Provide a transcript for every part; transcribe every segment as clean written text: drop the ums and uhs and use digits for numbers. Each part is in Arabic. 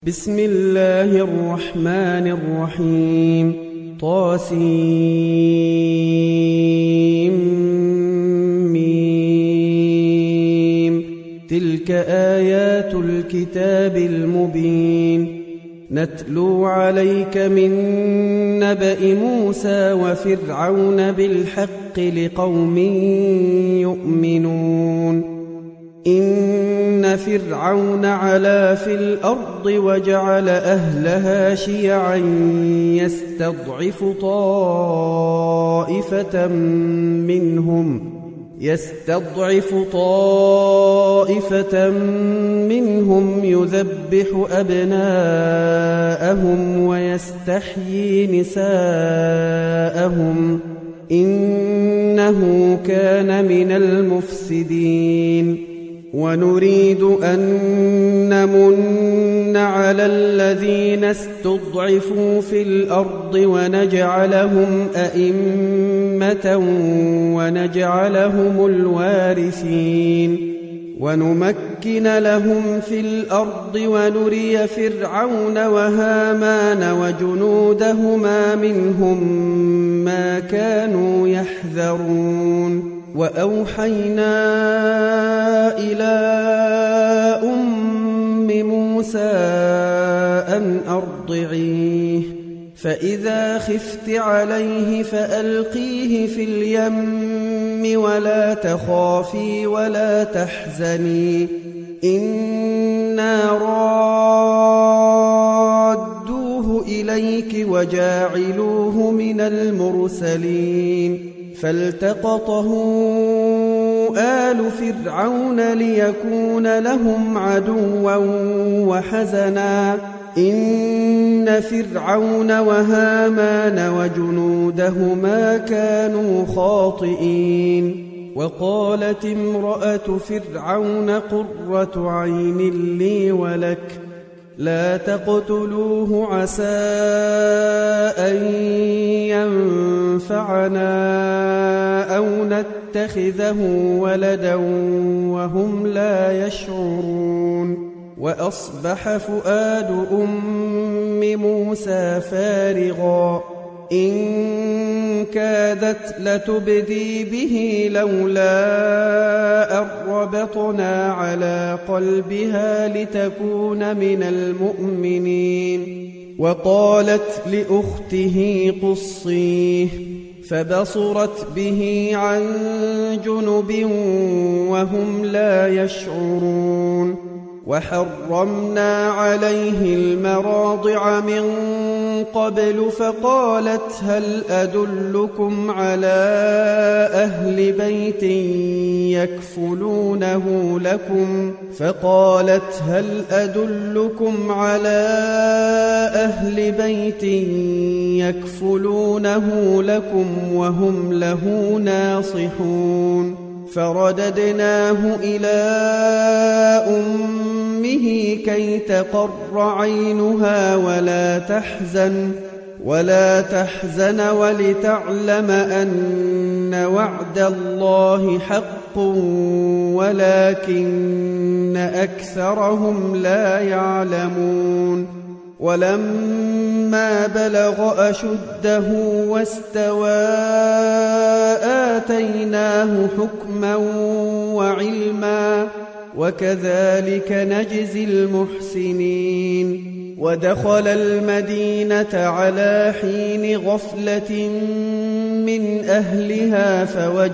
بسم الله الرحمن الرحيم طاسيم تلك آيات الكتاب المبين نتلو عليك من نبأ موسى وفرعون بالحق لقوم يؤمنون إن فرعون علا في الأرض وجعل أهلها شيعا يستضعف طائفة منهم يذبح أبناءهم ويستحيي نساءهم إنه كان من المفسدين ونريد أن نمن على الذين استضعفوا في الأرض ونجعلهم أئمة ونجعلهم الوارثين ونمكن لهم في الأرض ونري فرعون وهامان وجنودهما منهم ما كانوا يحذرون وأوحينا إلى أم موسى أن أرضعيه فإذا خفت عليه فألقيه في اليم ولا تخافي ولا تحزني إنا رادوه إليك وجاعلوه من المرسلين فالتقطه آل فرعون ليكون لهم عدوا وحزنا إن فرعون وهامان وجنودهما كانوا خاطئين وقالت امرأة فرعون قرة عين لي ولك لا تقتلوه عسى أن ينفعنا أو نتخذه ولدا وهم لا يشعرون وأصبح فؤاد أم موسى فارغا إن كادت لتبدي به لولا أن ربطنا على قلبها لتكون من المؤمنين وقالت لأخته قصيه فبصرت به عن جنب وهم لا يشعرون وحرمنا عليه المراضع من قبل فقالت هل أدلكم على أهل بيت يكفلونه لكم وهم له ناصحون فرددناه إلى أمه كي تقر عينها ولا تحزن ولتعلم أن وعد الله حق ولكن أكثرهم لا يعلمون ولما بلغ أشده واستوى آتيناه حكما وعلما وكذلك نجزي المحسنين ودخل المدينة على حين غفلة من أهلها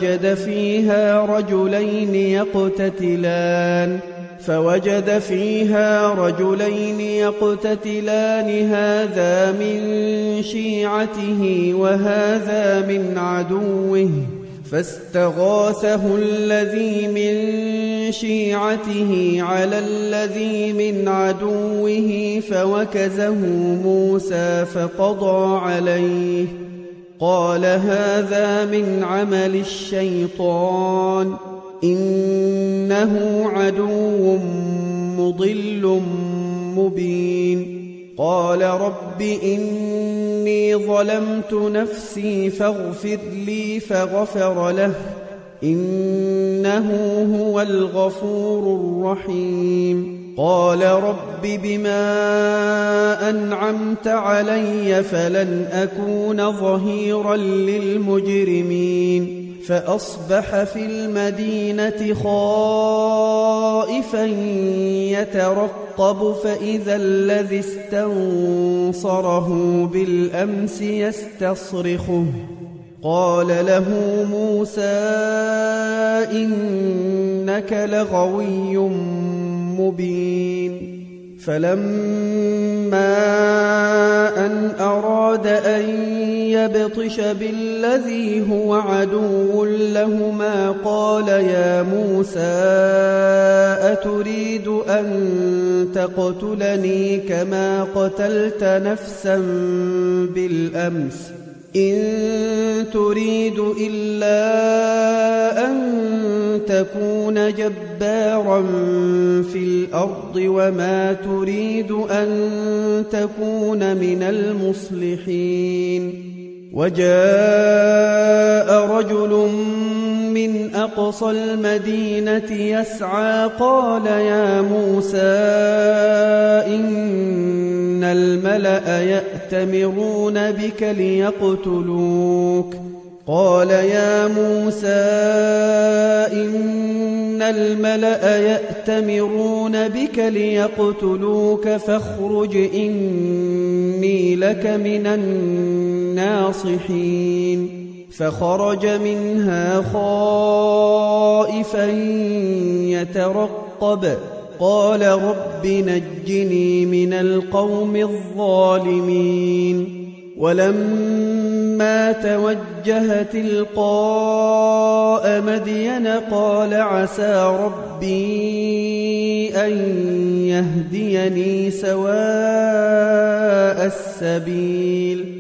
فوجد فيها رجلين يقتتلان هذا من شيعته وهذا من عدوه فاستغاثه الذي من شيعته على الذي من عدوه فوكزه موسى فقضى عليه قال هذا من عمل الشيطان إنه عدو مضل مبين قال رب إني ظلمت نفسي فاغفر لي فغفر له إنه هو الغفور الرحيم قال رب بما أنعمت علي فلن أكون ظهيرا للمجرمين فأصبح في المدينة خائفا يترقب فإذا الذي استنصره بالأمس يستصرخه قال له موسى إنك لغوي مبين فلما أن أراد أن يبطش بالذي هو عدو لهما قال يا موسى أتريد أن تقتلني كما قتلت نفسا بالأمس إن تريد إلا أن تكون جبارا في الأرض وما تريد أن تكون من المصلحين وجاء رجل من أقصى المدينة يسعى قال يا موسى إن الملأ يأتمرون بك ليقتلوك قال يا موسى إن الملأ يأتمرون بك ليقتلوك فاخرج إني لك من الناصحين فخرج منها خائفا يترقب قال رب نجني من القوم الظالمين ولما توجه تلقاء مدين قال عسى ربي أن يهديني سواء السبيل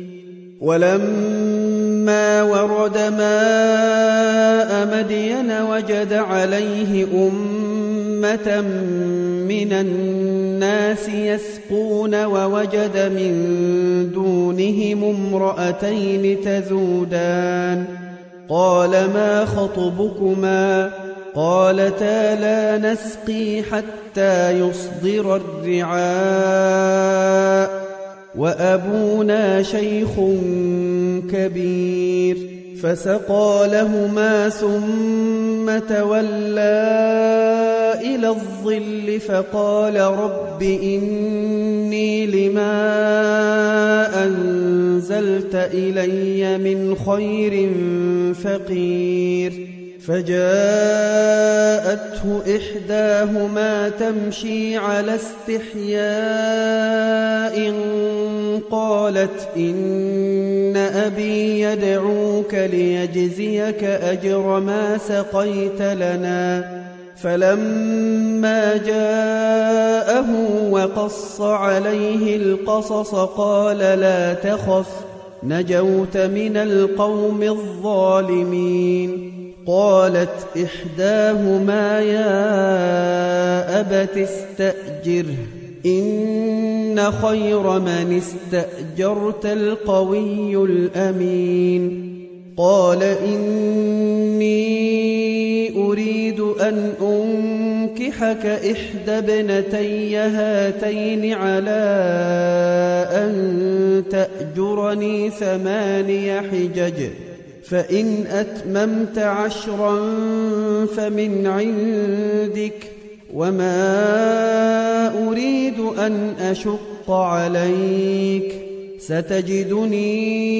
ولما ورد ماء مدين وجد عليه أمة من الناس يسقون ووجد من دونهم امرأتين تذودان قال ما خطبكما قالتا لا نسقي حتى يصدر الرعاء وأبونا شيخ كبير فسقى لهما ثم تولى إلى الظل فقال رب إني لما أنزلت إلي من خير فقير فجاءته إحداهما تمشي على استحياء قالت إن أبي يدعوك ليجزيك أجر ما سقيت لنا فلما جاءه وقص عليه القصص قال لا تخف نجوت من القوم الظالمين قالت إحداهما يا أبت استأجره إن خير من استأجرت القوي الأمين قال إني أريد أن أنكحك إحدى ابنتي هاتين على أن تأجرني 8 حجج فإن أتممت 10 فمن عندك وما أريد أن أشق عليك ستجدني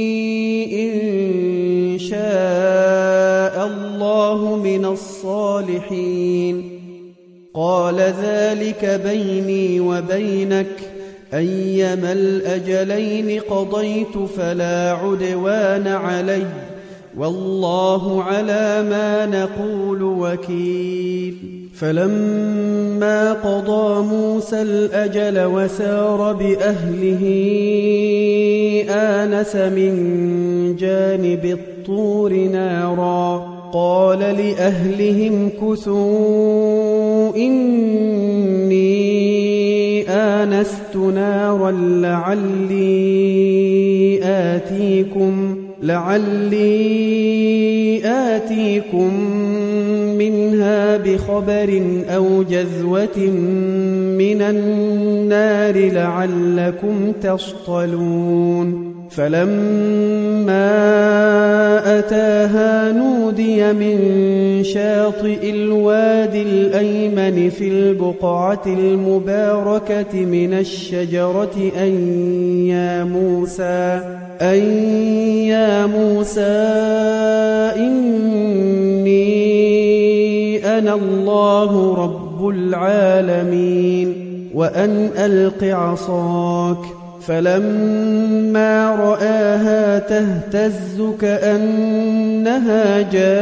إن شاء الله من الصالحين قال ذلك بيني وبينك أيما الأجلين قضيت فلا عدوان علي والله على ما نقول وكيل فلما قضى موسى الأجل وسار بأهله آنس من جانب الطور نارا قال لأهلهم كثوا إني آنست نارا لعلي آتيكم منها بخبر أو جذوة من النار لعلكم تصطلون فلما أتاها نودي من شاطئ الوادي الأيمن في البقعة المباركة من الشجرة أن يا موسى إني أنا الله رب العالمين وأن ألق عصاك فلما رآها تهتز كأنها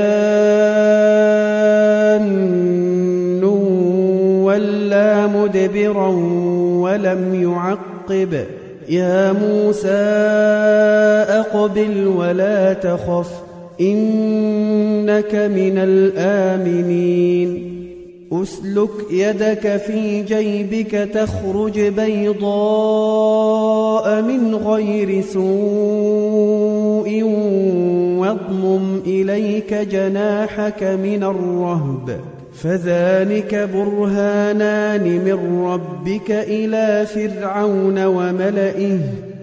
جان ولا مدبرا ولم يعقب يا موسى أقبل ولا تخف إنك من الآمنين أسلك يدك في جيبك تخرج بيضاء من غير سوء واضمم إليك جناحك من الرهب فذلك برهانان من ربك إلى فرعون وملئه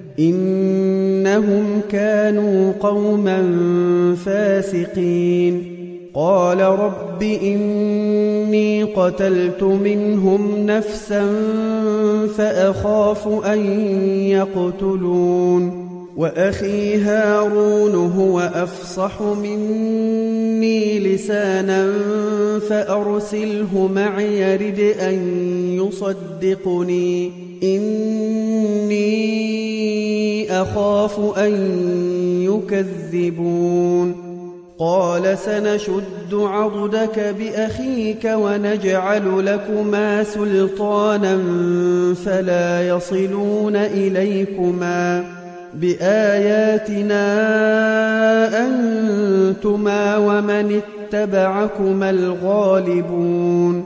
إنهم كانوا قوما فاسقين قال رب إني قتلت منهم نفسا فأخاف أن يقتلون وأخي هارون هو أفصح مني لسانا فأرسله معي يرد أن يصدقني إني أخاف أن يكذبون قال سنشد عضدك بأخيك ونجعل لكما سلطانا فلا يصلون إليكما بآياتنا أنتما ومن اتبعكما الغالبون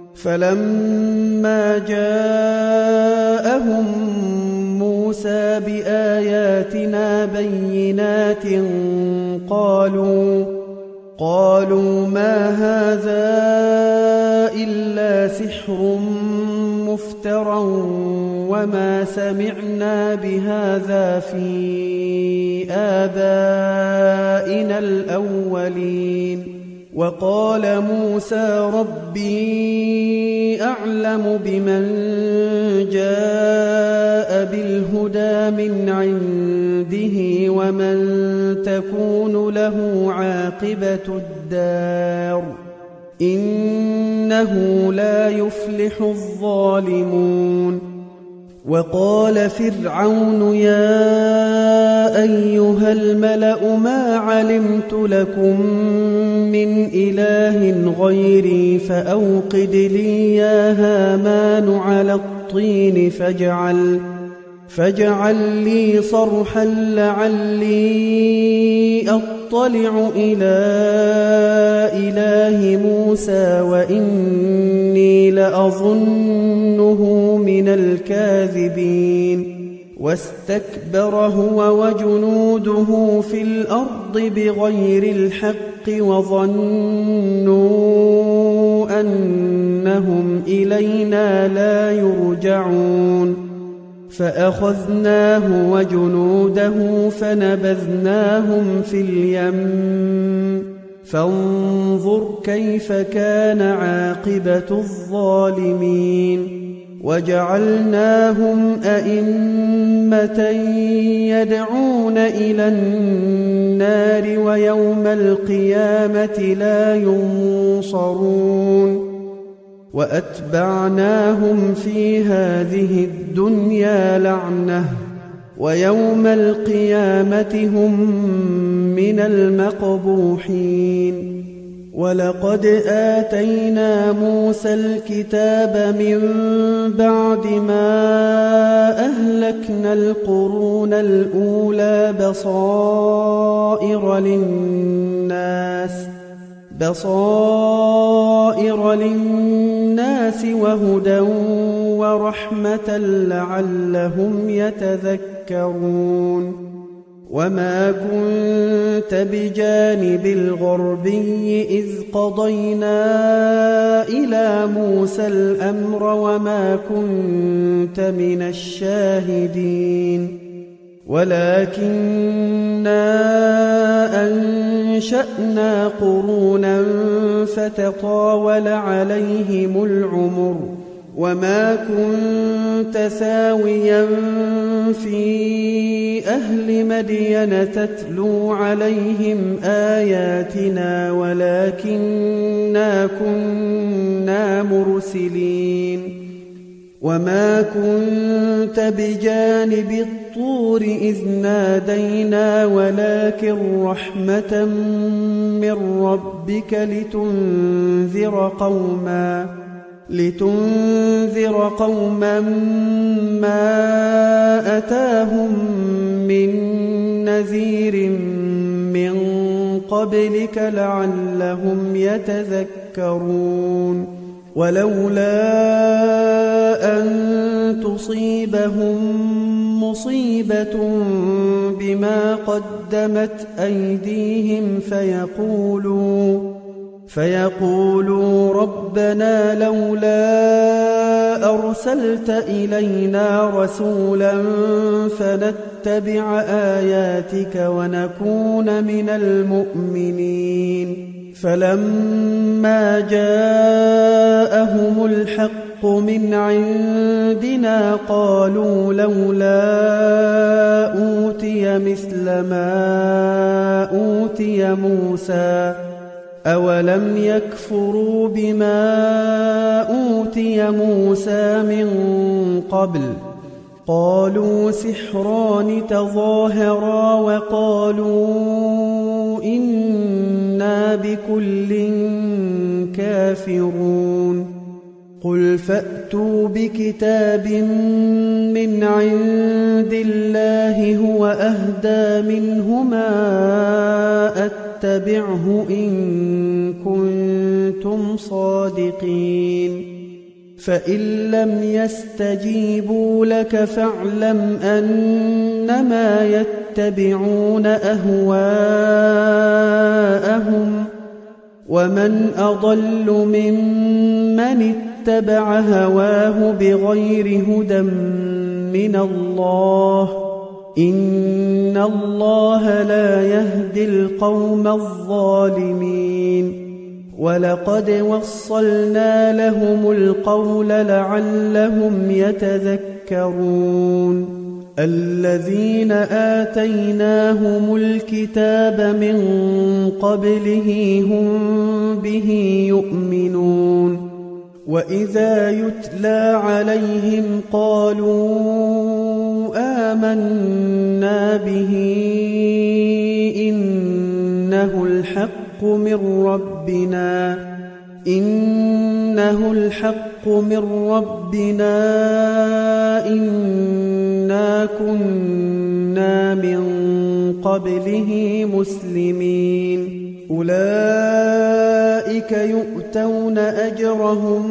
فلما جاءهم موسى بآياتنا بينات قالوا ما هذا إلا سحر مفترى وما سمعنا بهذا في آبائنا الأولين وقال موسى ربي أعلم بمن جاء بالهدى من عنده ومن تكون له عاقبة الدار إنه لا يفلح الظالمون وقال فرعون يا أيها الملأ ما علمت لكم من إله غيري فأوقد لي يا هامان على الطين فاجعل لي صرحا لعلي أطلع إلى إله موسى وإني لأظنه من الكاذبين واستكبر هو وجنوده في الأرض بغير الحق وظنوا أنهم إلينا لا يرجعون فأخذناه وجنوده فنبذناهم في اليم فانظر كيف كان عاقبة الظالمين وجعلناهم أئمة يدعون إلى النار ويوم القيامة لا ينصرون وأتبعناهم في هذه الدنيا لعنة ويوم القيامة هم من المقبوحين ولقد آتينا موسى الكتاب من بعد ما أهلكنا القرون الأولى بصائر للناس وهدى ورحمة لعلهم يتذكرون وما كنت بجانب الغربي إذ قضينا إلى موسى الأمر وما كنت من الشاهدين ولكننا أنشأنا قرونا فتطاول عليهم العمر وما كنت ثاويا في أهل مدين تتلو عليهم آياتنا ولكننا كنا مرسلين وما كنت بجانب الطور إذ نادينا ولكن رحمة من ربك لتنذر قوما ما أتاهم من نذير من قبلك لعلهم يتذكرون ولولا أن تصيبهم مصيبة بما قدمت أيديهم فيقولوا ربنا لولا أرسلت إلينا رسولا فنتبع آياتك ونكون من المؤمنين فلما جاءهم الحق من عندنا قالوا لولا أوتي مثل ما أوتي موسى أولم يكفروا بما أوتي موسى من قبل قالوا سحران تظاهرا وقالوا إنا بكل كافرون قل فأتوا بكتاب من عند الله هو أهدى منهما أتبعه إن كنتم صادقين فإن لم يستجيبوا لك فاعلم أنما يتبعون أهواءهم ومن أضل ممن اتبع هواه بغير هدى من الله إن الله لا يهدي القوم الظالمين ولقد وصلنا لهم القول لعلهم يتذكرون الذين آتيناهم الكتاب من قبله هم به يؤمنون وإذا يتلى عليهم قالوا آمنا به إنه الحق من ربنا إنا كنا من قبله مسلمين أولئك يؤتون أجرهم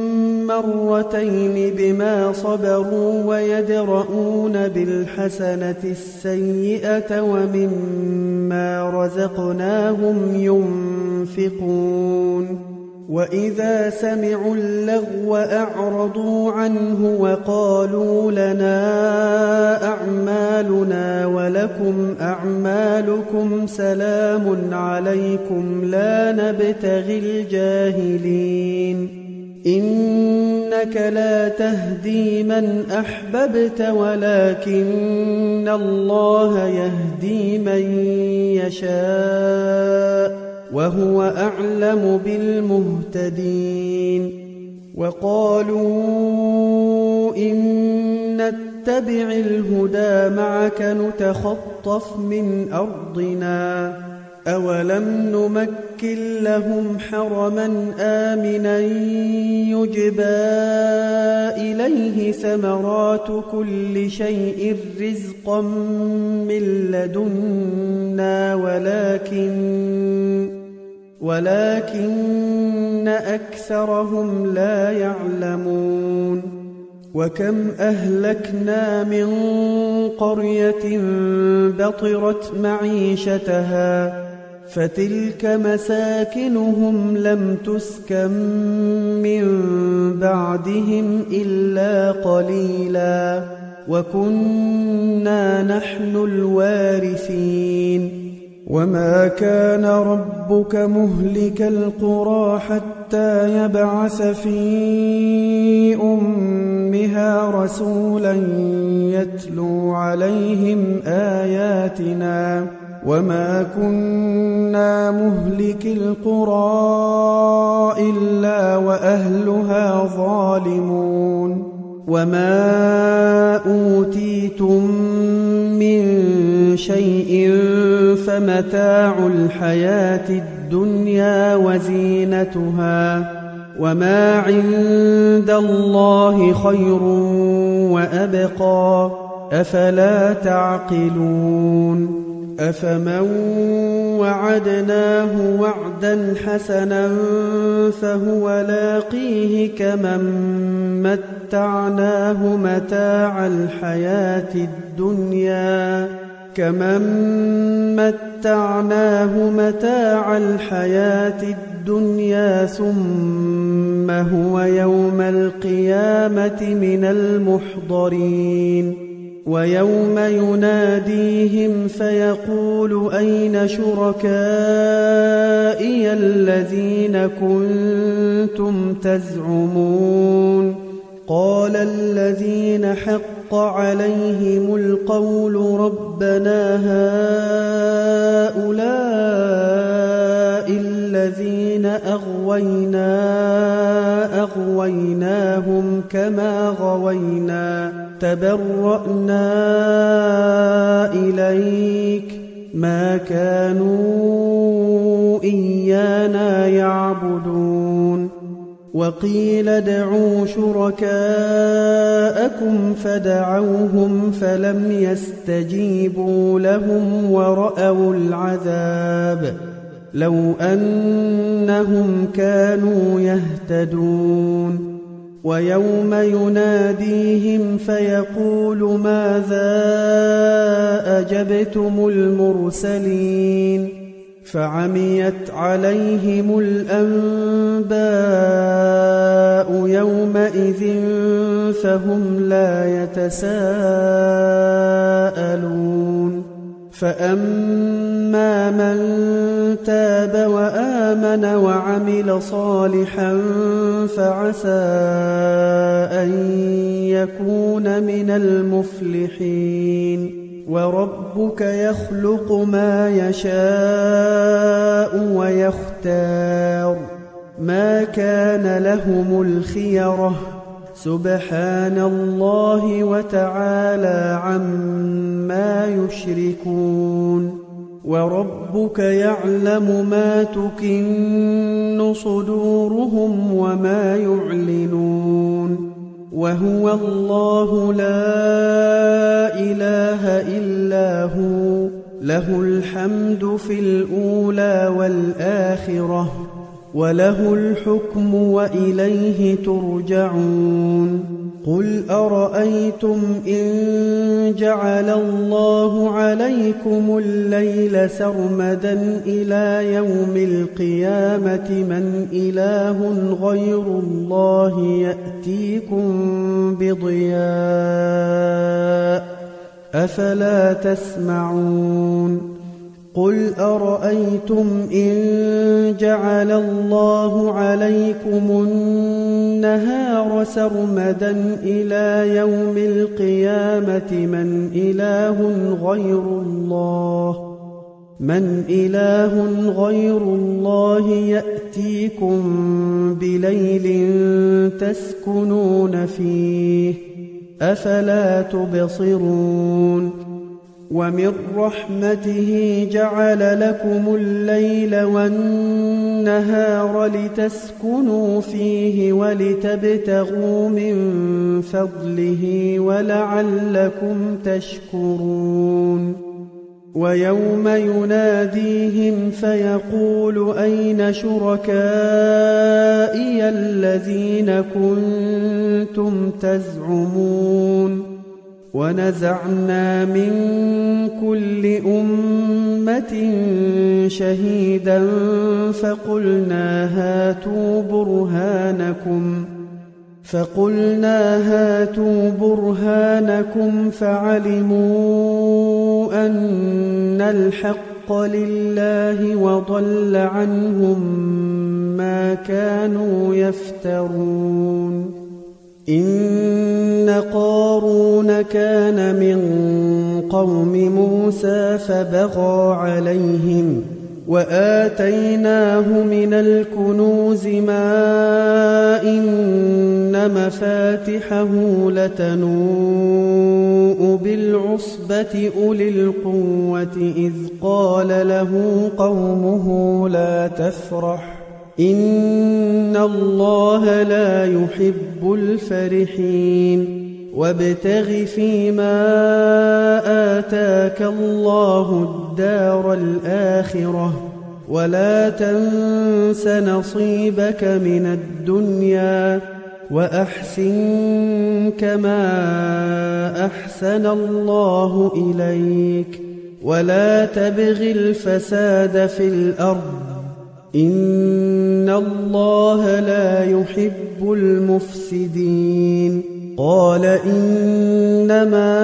مرتين بما صبروا ويدرؤون بالحسنة السيئة ومما رزقناهم ينفقون وإذا سمعوا اللغو أعرضوا عنه وقالوا لنا أعمالنا ولكم أعمالكم سلام عليكم لا نبتغي الجاهلين إنك لا تهدي من أحببت ولكن الله يهدي من يشاء وهو أعلم بالمهتدين وقالوا إن نتبع الهدى معك نتخطف من أرضنا أولم نمكن لهم حرما آمنا يجبى إليه ثمرات كل شيء رزقا من لدنا ولكن أكثرهم لا يعلمون وكم أهلكنا من قرية بطرت معيشتها فتلك مساكنهم لم تسكن من بعدهم إلا قليلا وكنا نحن الوارثين وما كان ربك مهلك القرى حتى يبعث في أمها رسولا يتلو عليهم آياتنا وما كنا مهلك القرى إلا وأهلها ظالمون وما أوتيتم من شيء فمتاع الحياة الدنيا وزينتها وما عند الله خير وأبقى أفلا تعقلون أفمن وعدناه وعدا حسنا فهو لاقيه كمن متعناه متاع الحياة الدنيا ثم هو يوم القيامة من المحضرين ويوم يناديهم فيقول أين شركائي الذين كنتم تزعمون قال الذين حق عليهم القول ربنا هؤلاء الذين أغويناهم كما غوينا تبرأنا إليك ما كانوا إيانا يعبدون وقيل ادعوا شركاءكم فدعوهم فلم يستجيبوا لهم ورأوا العذاب لو أنهم كانوا يهتدون ويوم يناديهم فيقول ماذا أجبتم المرسلين فعميت عليهم الأنباء يومئذ فهم لا يتساءلون فأما من تاب وآمن وعمل صالحا فعسى أن يكون من المفلحين وربك يخلق ما يشاء ويختار ما كان لهم الخيرة سبحان الله وتعالى عما يشركون وربك يعلم ما تكن صدورهم وما يعلنون وهو الله لا إله إلا هو له الحمد في الأولى والآخرة وله الحكم وإليه ترجعون قل أرأيتم إن جعل الله عليكم الليل سرمدا إلى يوم القيامة من إله غير الله يأتيكم بضياء أفلا تسمعون قل أرأيتم إن جعل الله عليكم النهار سرمدا إلى يوم القيامة من إله غير الله يأتيكم بليل تسكنون فيه أفلا تبصرون ومن رحمته جعل لكم الليل والنهار لتسكنوا فيه ولتبتغوا من فضله ولعلكم تشكرون ويوم يناديهم فيقول أين شركائي الذين كنتم تزعمون ونزعنا من كل أمة شهيدا فقلنا هاتوا برهانكم فعلموا أن الحق لله وضل عنهم ما كانوا يفترون إن قارون كان من قوم موسى فبغى عليهم وآتيناه من الكنوز ما إن مفاتحه لتنوء بالعصبة أولي القوة إذ قال له قومه لا تفرح إن الله لا يحب الفرحين وابتغ فيما آتاك الله الدار الآخرة ولا تنس نصيبك من الدنيا وأحسن كما أحسن الله إليك ولا تبغ الفساد في الأرض إن الله لا يحب المفسدين قال إنما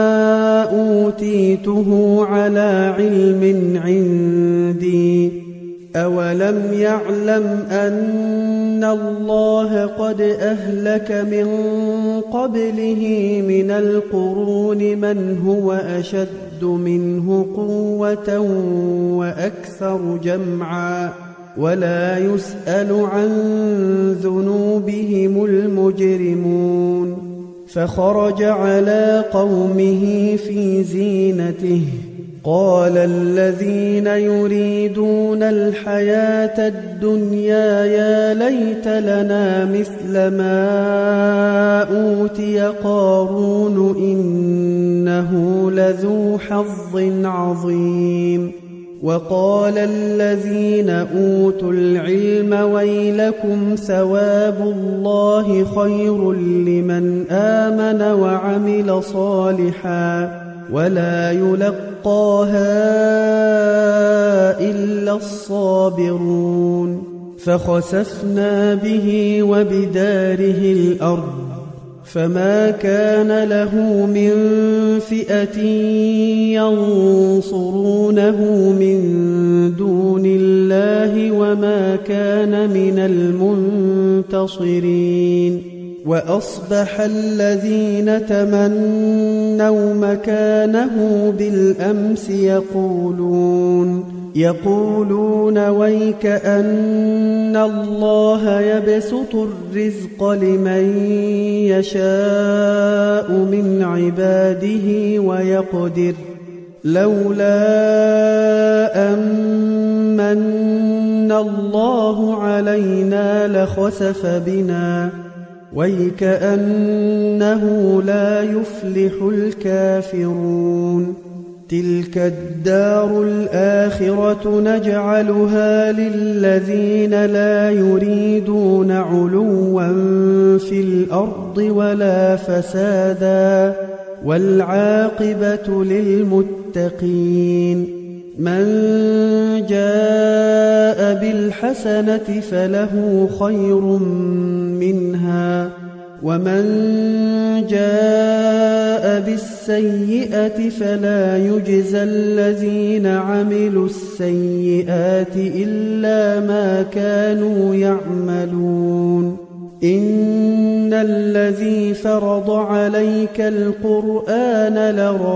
أوتيته على علم عندي أولم يعلم أن الله قد أهلك من قبله من القرون من هو أشد منه قوة وأكثر جمعا ولا يسأل عن ذنوبهم المجرمون فخرج على قومه في زينته قال الذين يريدون الحياة الدنيا يا ليت لنا مثل ما أوتي قارون إنه لذو حظ عظيم وقال الذين أوتوا العلم ويلكم ثواب الله خير لمن آمن وعمل صالحا ولا يلقاها إلا الصابرون فخسفنا به وبداره الأرض فما كان له من فئة ينصرونه من دون الله وما كان من المنتصرين وأصبح الذين تمنوا مكانه بالأمس يقولون ويك أن الله يبسط الرزق لمن يشاء من عباده ويقدر لولا أمن الله علينا لخسف بنا ويكأنه لا يفلح الكافرون تلك الدار الآخرة نجعلها للذين لا يريدون علوا في الأرض ولا فسادا والعاقبة للمتقين من جاء بالحسنة فله خير منها ومن جاء بالسيئة فلا يجزى الذين عملوا السيئات إلا ما كانوا يعملون إن الذي فرض عليك القرآن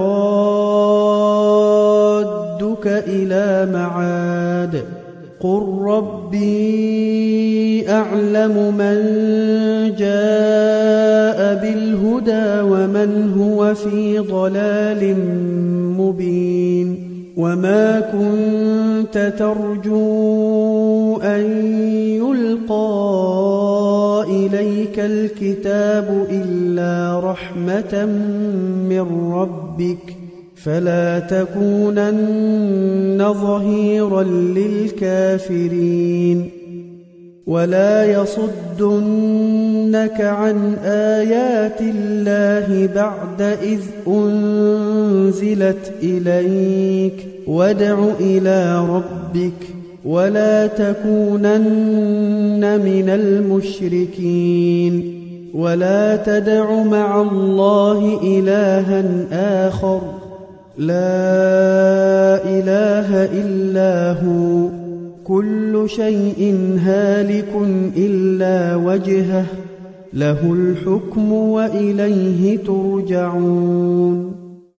لرادك إلى معاد قل ربي أعلم من جاء بالهدى ومن هو في ضلال مبين وما كنت ترجو أن يلقى إليك الكتاب إلا رحمة من ربك فلا تكونن ظهيرا للكافرين ولا يصدنك عن آيات الله بعد إذ أنزلت إليك وادع إلى ربك ولا تكونن من المشركين ولا تدع مع الله إلها آخر لا إله إلا هو كل شيء هالك إلا وجهه له الحكم وإليه ترجعون